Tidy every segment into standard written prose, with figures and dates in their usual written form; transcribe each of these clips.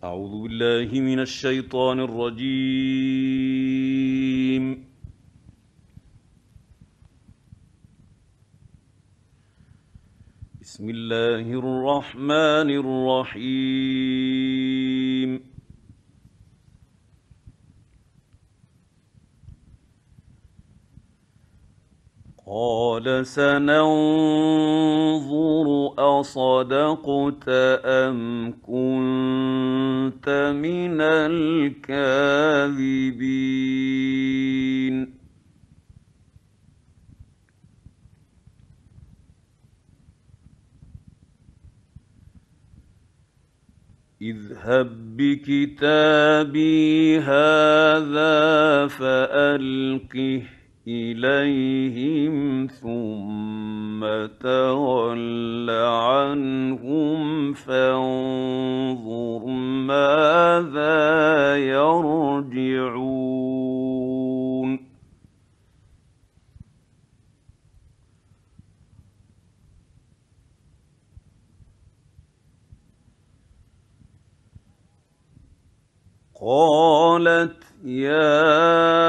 أعوذ بالله من الشيطان الرجيم. بسم الله الرحمن الرحيم. قال سننظر أصدقت أم كنت من الكاذبين. اذهب بكتابي هذا فألقه إليهم ثم تول عنهم فانظر ماذا يرجعون. قالت يا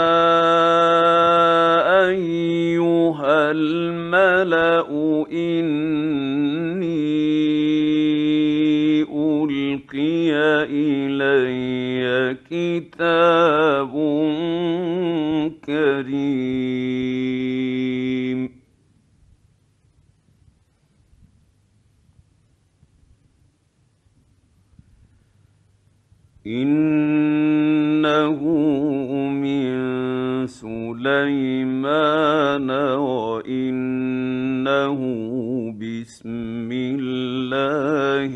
أيها الملأ إني ألقي إلي كتاب كريم إنه من سليمان وإنه بسم الله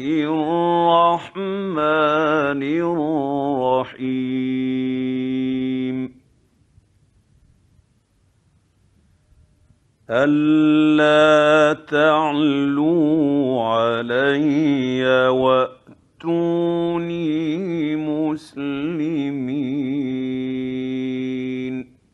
الرحمن الرحيم. ألا تعلوا علي وأتوني مسلمين.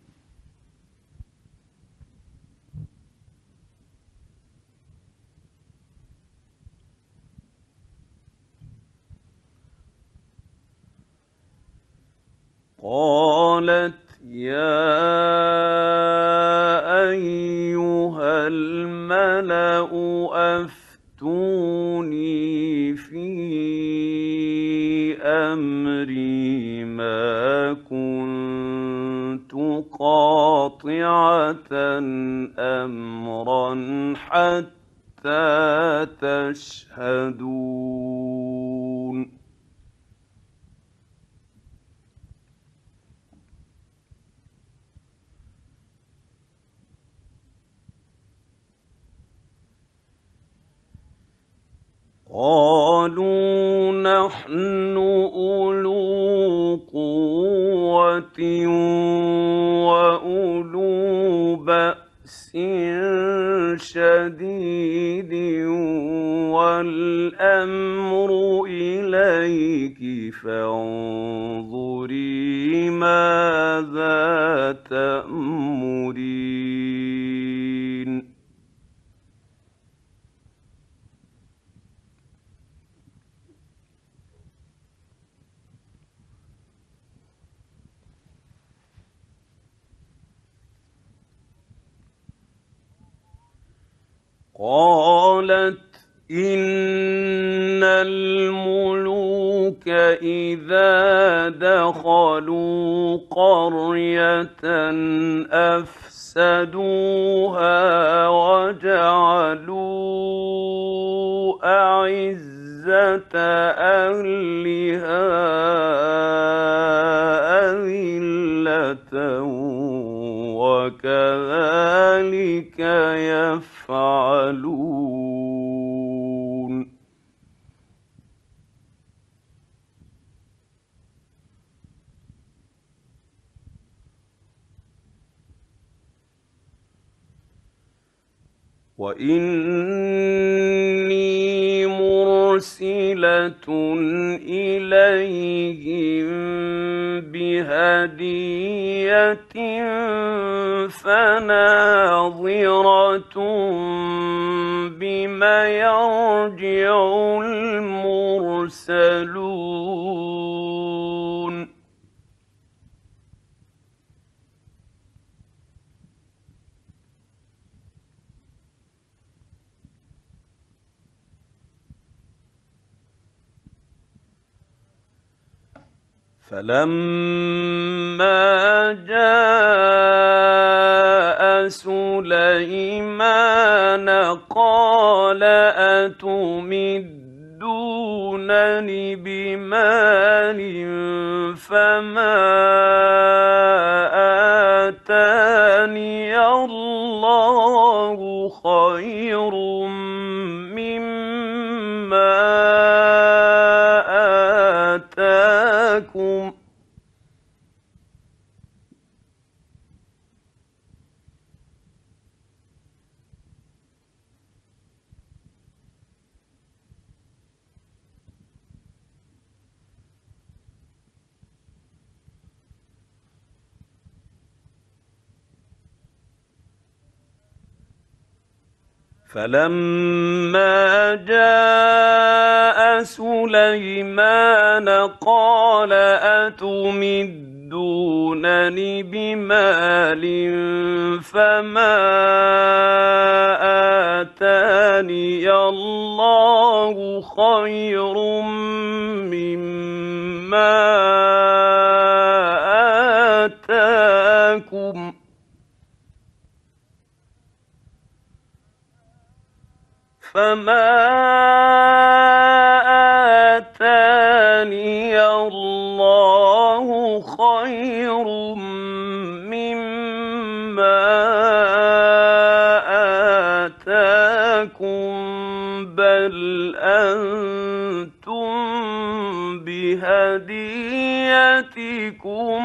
قالت يا أيها الملأ أفتوني في أمري ما كنت قاطعة أمرا حتى تشهدون. قالوا نحن أولو قوة وأولو بأس شديد والأمر إليك فانظري ماذا تأمرين. قالت إن الملوك إذا دخلوا قرية أفسدوها وجعلوا أعزة أهلها أذلة وكذلك يفعلون. وإني مرسلة إليهم بهدية فناظرة بم يرجع المرسلون. فلما جاء سليمان قال أتمدونني بمال فما آتاني الله خير مما آتاكم فلما جاء سليمان قال أتمدونني بمال فما آتاني الله خير مما آتاكم فما آتاني الله خير مما آتاكم بل أنتم بهديتكم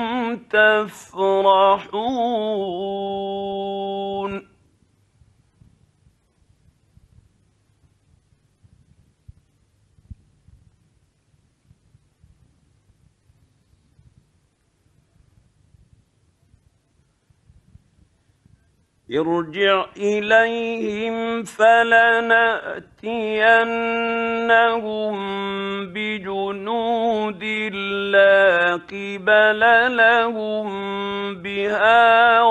تفرحون ارجع إليهم فلنأتينهم بجنود لا قبل لهم بها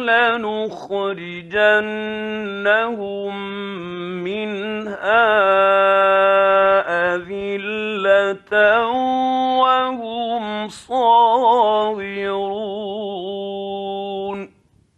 ولنخرجنهم منها أذلة وهم صاغرون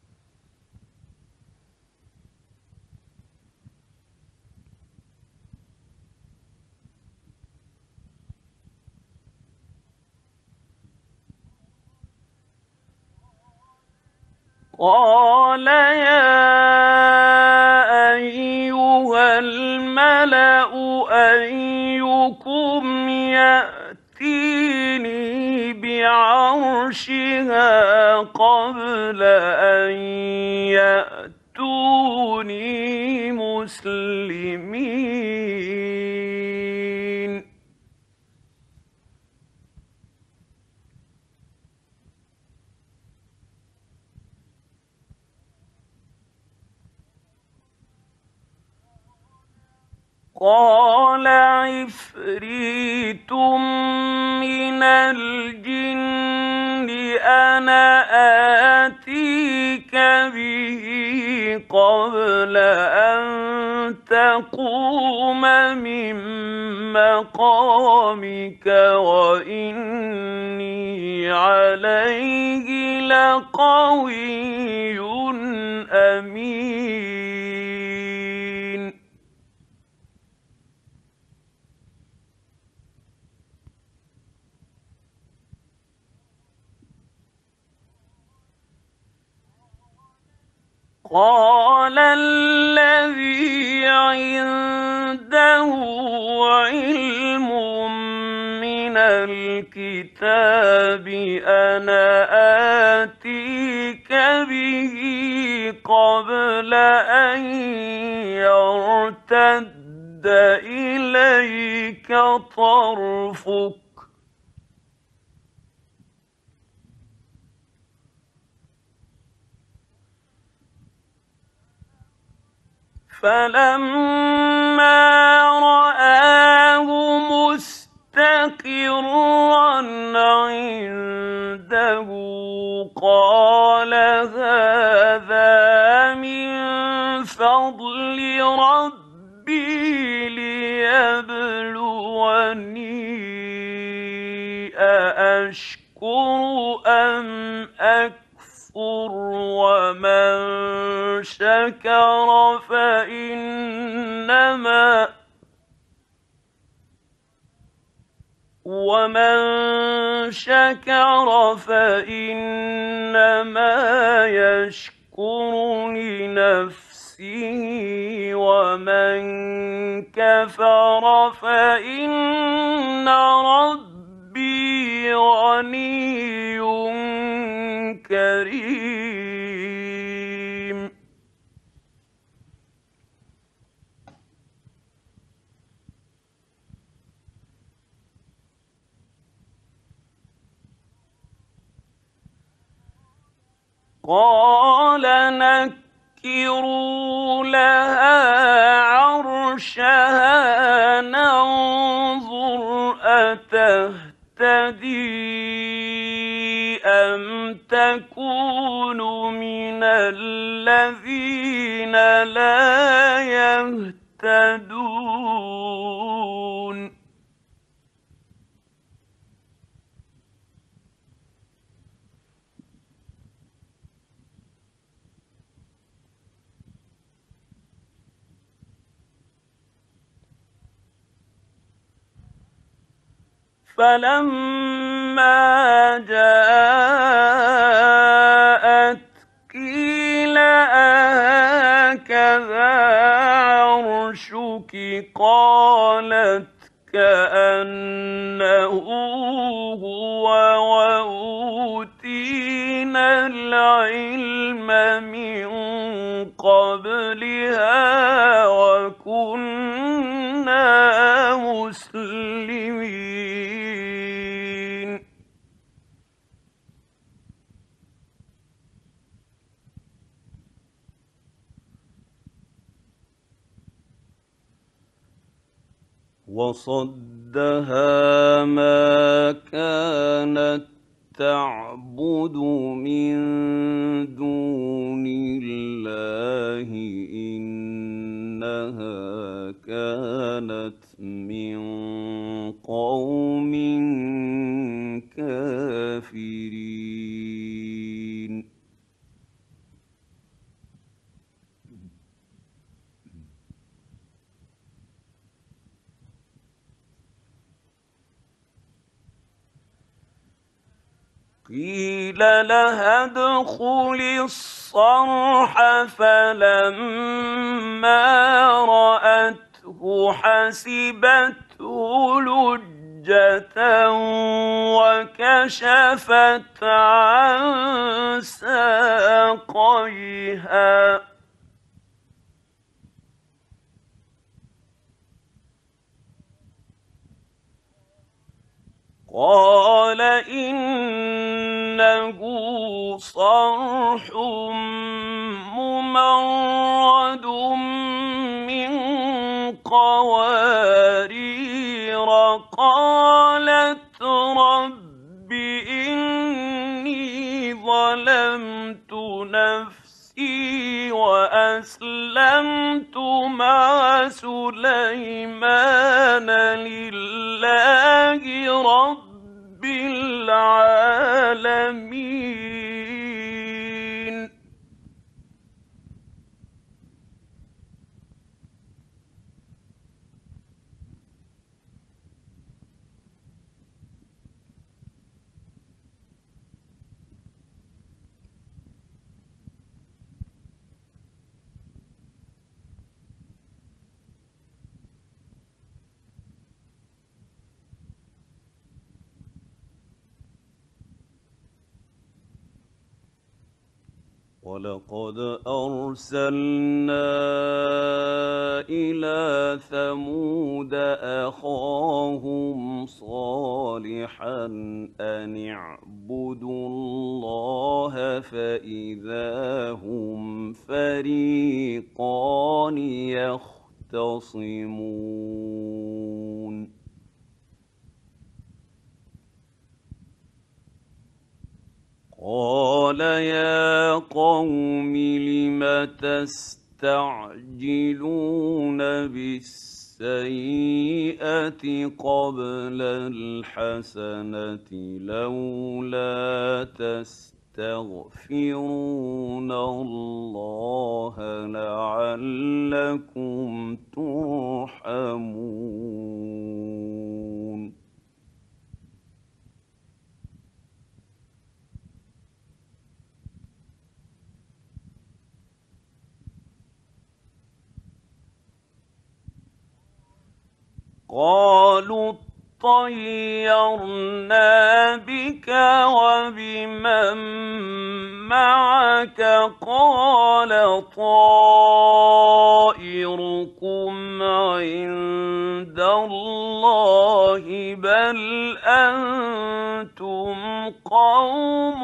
قال يا أيها الملأ أيكم يأتيني بعرشها قبل أن يأتوني مسلمين قال عفريت من الجن أنا آتيك به قبل أن تقوم من مقامك وإني عليه لقوي أمين قال الذي عنده علم من الكتاب أنا آتيك به قبل أن يرتد إليك طرفك فلما رآه مستقرا عنده قال هذا من فضل ربي ليبلوني أأشكر أم أكفر ومن شكر فإنما يشكر لنفسه ومن كفر فإن ربي غني كريم. قال نكروا لها عرشها ننظر أتهتدي أم تكون من الذين لا يهتدون. فلما جاءت قيل أهكذا عرشك قالت كأنه هو وأوتينا العلم من قبلها وكنا مسلمين. وصدها ما كانت تعبد من دون الله إنها كانت من قوم كافرين. قيل لها ادخلي الصرح فلما رأته حسبته لجة وكشفت عن ساقيها قال إنه صرح ممرد من قوارير قالت رب إني ظلمت نفسي وأسلمت مع سليمان لله رب العالمين. ولقد أرسلنا إلى ثمود أخاهم صالحا أن اعبدوا الله فإذا هم فريقان يختصمون. قال يا قوم لم تستعجلون بالسيئة السيئة قبل الحسنة لولا تستغفرون الله لعلكم ترحمون. قالوا اطيرنا بك وبمن معك قال طائركم عند الله بل أنتم قوم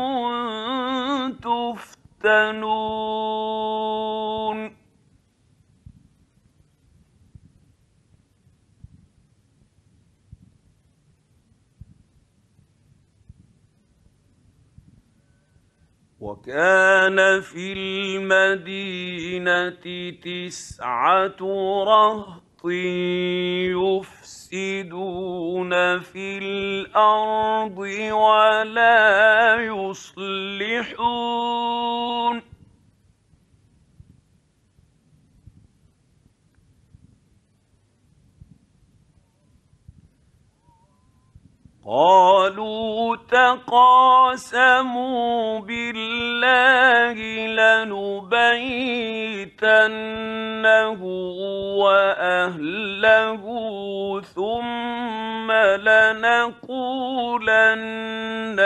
تفتنون. وكان في المدينة 9 رهط يفسدون في الأرض ولا يصلحون. قالوا تقاسموا بالله لنبيتنه وأهله ثم لنقولن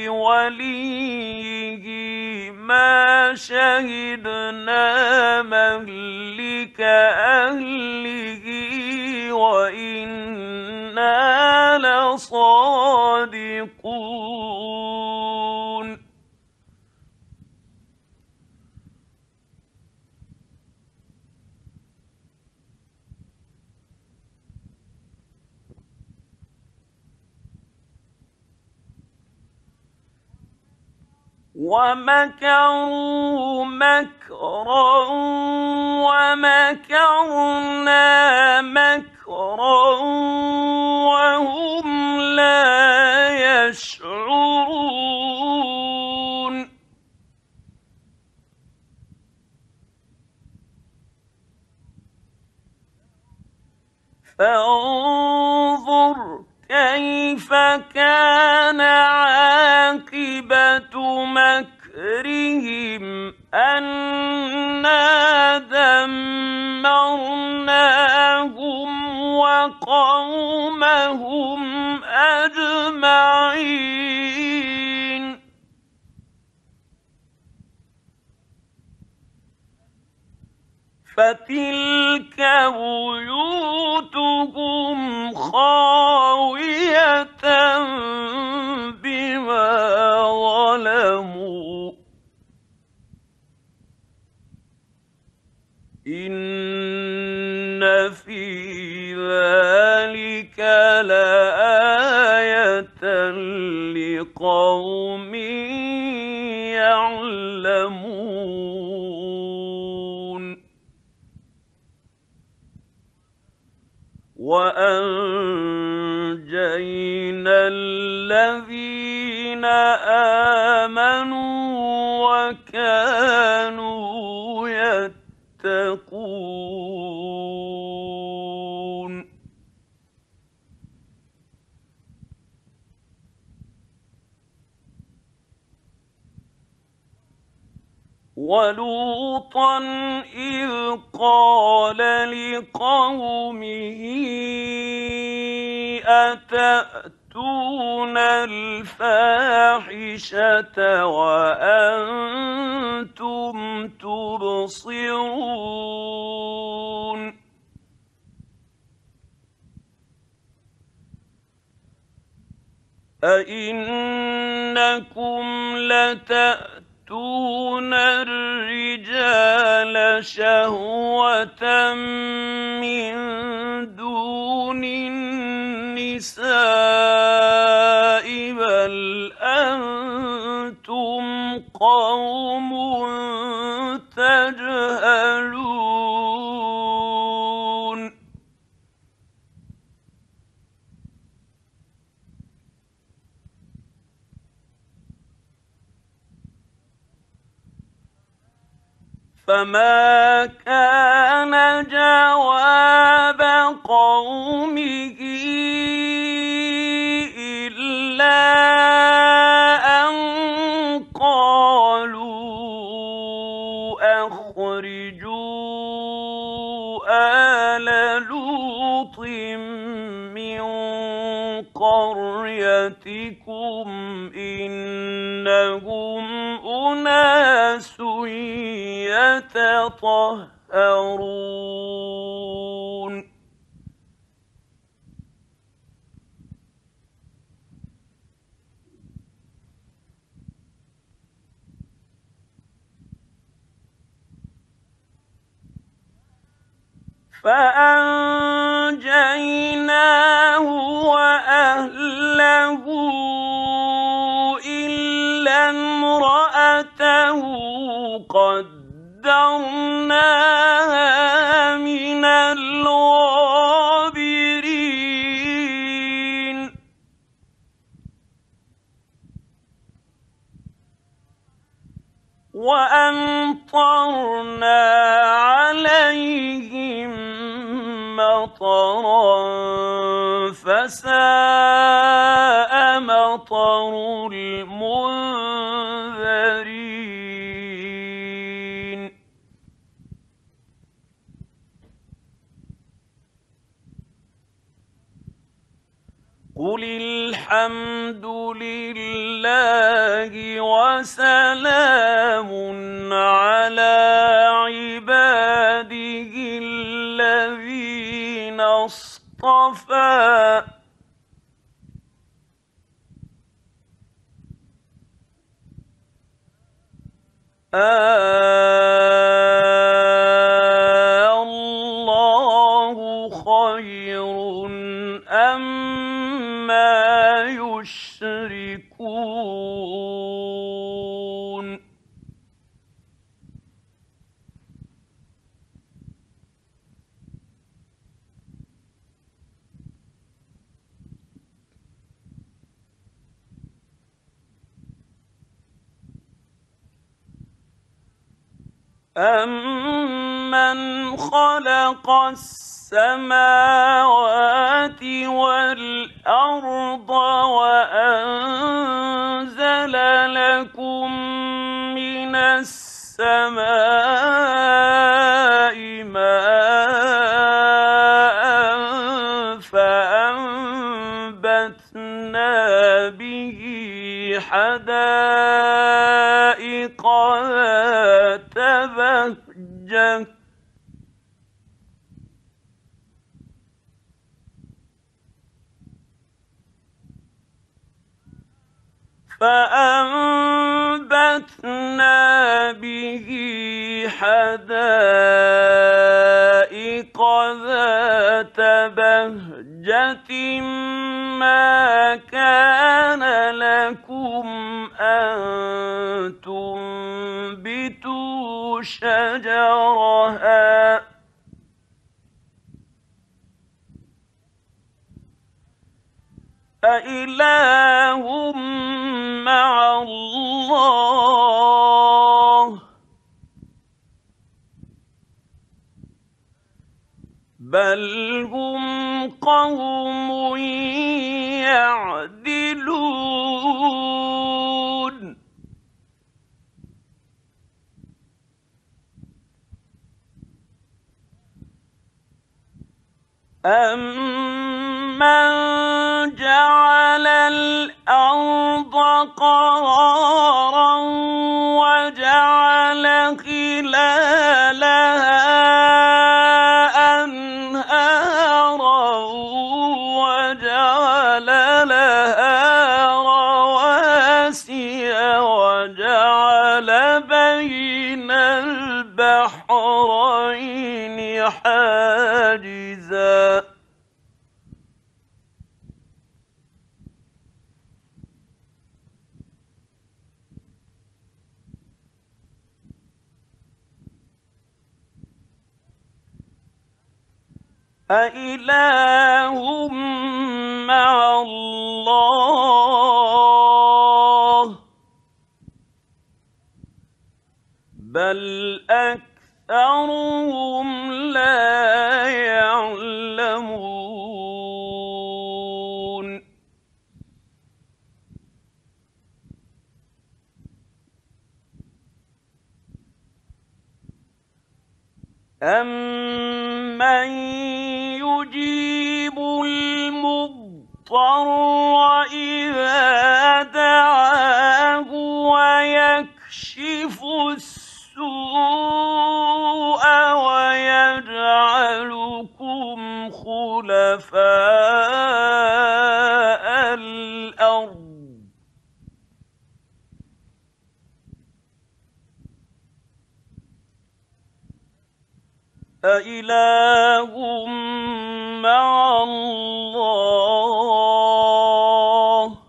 لوليه ما شهدنا مهلك أهله وإنا لصادقون. ومكروا مكرا ومكرنا مكرا وهم لا يشعرون. فانظر كيف كان عاقبة مكرهم أنا دمرناهم وقومهم أجمعين. فتلك بيوتهم خاوية بما ظلموا إن في ذلك لآية لقوم يعلمون. وأنجينا الذين آمنوا وكانوا يتقون. ولوطا إذ قال لقومه أتأتون الفاحشة وأنتم تبصرون أئنكم لتأتون الرجال شهوة من دون النساء بل أنتم قوم تجهلون. فما كان جواب قومه إلا أن قالوا أخرجوا آل لوط من قريتكم إنهم أناس يتطهرون فأنجيناه وأهله إلا امرأته قدرناها من الغابرين وأمطرنا عليهم مطرا فساء مطر المنذرين قل الحمد لله وسلام على عباده الذين اصطفى الله خير أما يشركون أَمَّنْ خَلَقَ السَّمَاوَاتِ وَالْأَرْضَ وَأَنزَلَ لَكُم مِّنَ السَّمَاءِ مَاءً فَأَنبَتْنَا بِهِ حَدَائِقَ ذَاتَ بَهْجَةٍ ما كان لكم أن تنبتوا شجرها أإله مع الله بل هم قوم يعدلون أَمَّنْ جَعَلَ الْأَرْضَ قَرَارًا وَجَعَلَ خِلَالَهَا أَنْهَارًا وَجَعَلَ لَهَا رَوَاسِيَ وَجَعَلَ بَيْنَ الْبَحْرَيْنِ حاجزا أإله مع الله بل أكثرهم أَكْثَرُهُمْ لَا يَعْلَمُونَ أَمَّن يُجِيبُ الْمُضْطَرَّ إِذَا دَعَاهُ وَيَكْشِفُ السُّوءَ وَيَجْعَلُكُمْ خُلَفَاءَ الْأَرْضِ أَإِلَٰهٌ مَّعَ اللَّهِ ۚ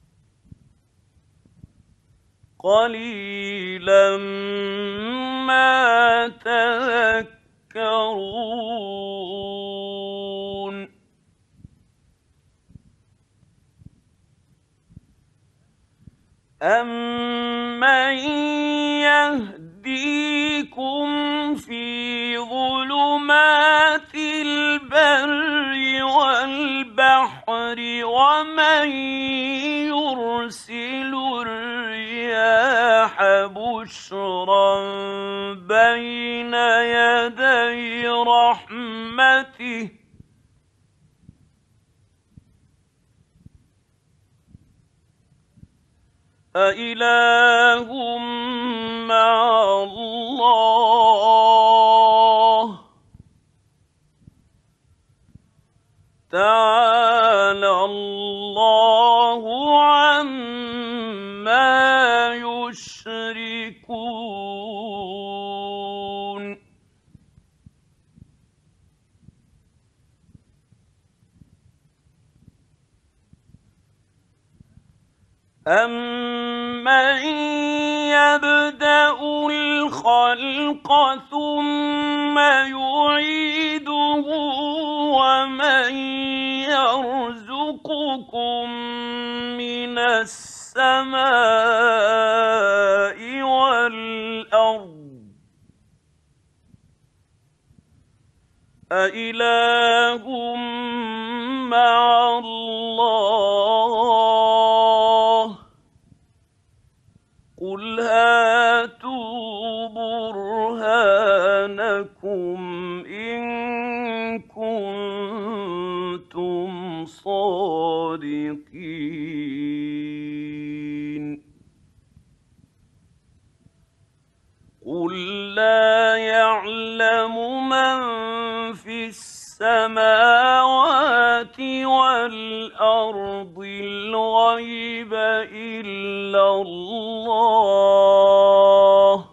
قَلِيلًا مَّا تَذَكَّرُونَ أَمَّن يَهْدِيكُمْ فِي ظُلُمَاتِ الْبَرِّ وَالْبَحْرِ وَمَن يُرْسِلُ الرِّيَاحَ بُشْرًا بَيْنَ يَدَيْ رَحْمَتِهِ أَإِلَٰهٌ مَّعَ اللَّهِ ۚ تَعَالَى اللَّهُ عَمَّا يُشْرِكُونَ أَمَّن يَبْدَأُ الْخَلْقَ ثُمَّ يُعِيدُهُ وَمَن يَرْزُقُكُم مِّنَ السَّمَاءِ وَالْأَرْضِ أَإِلَٰهٌ مَّعَ اللَّهِ ۚ قُلْ هَاتُوا بُرْهَانَكُمْ إِن كُنتُمْ صَادِقِينَ قُل لَّا يَعْلَمُ مَن فِي السَّمَاوَاتِ وَالْأَرْضِ الْغَيْبَ إِلَّا اللَّهُ ۚ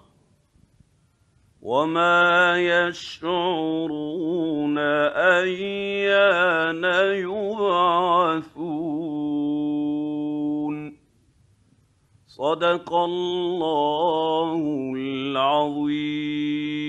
وَمَا يَشْعُرُونَ أَيَّانَ يُبْعَثُونَ صدق الله العظيم.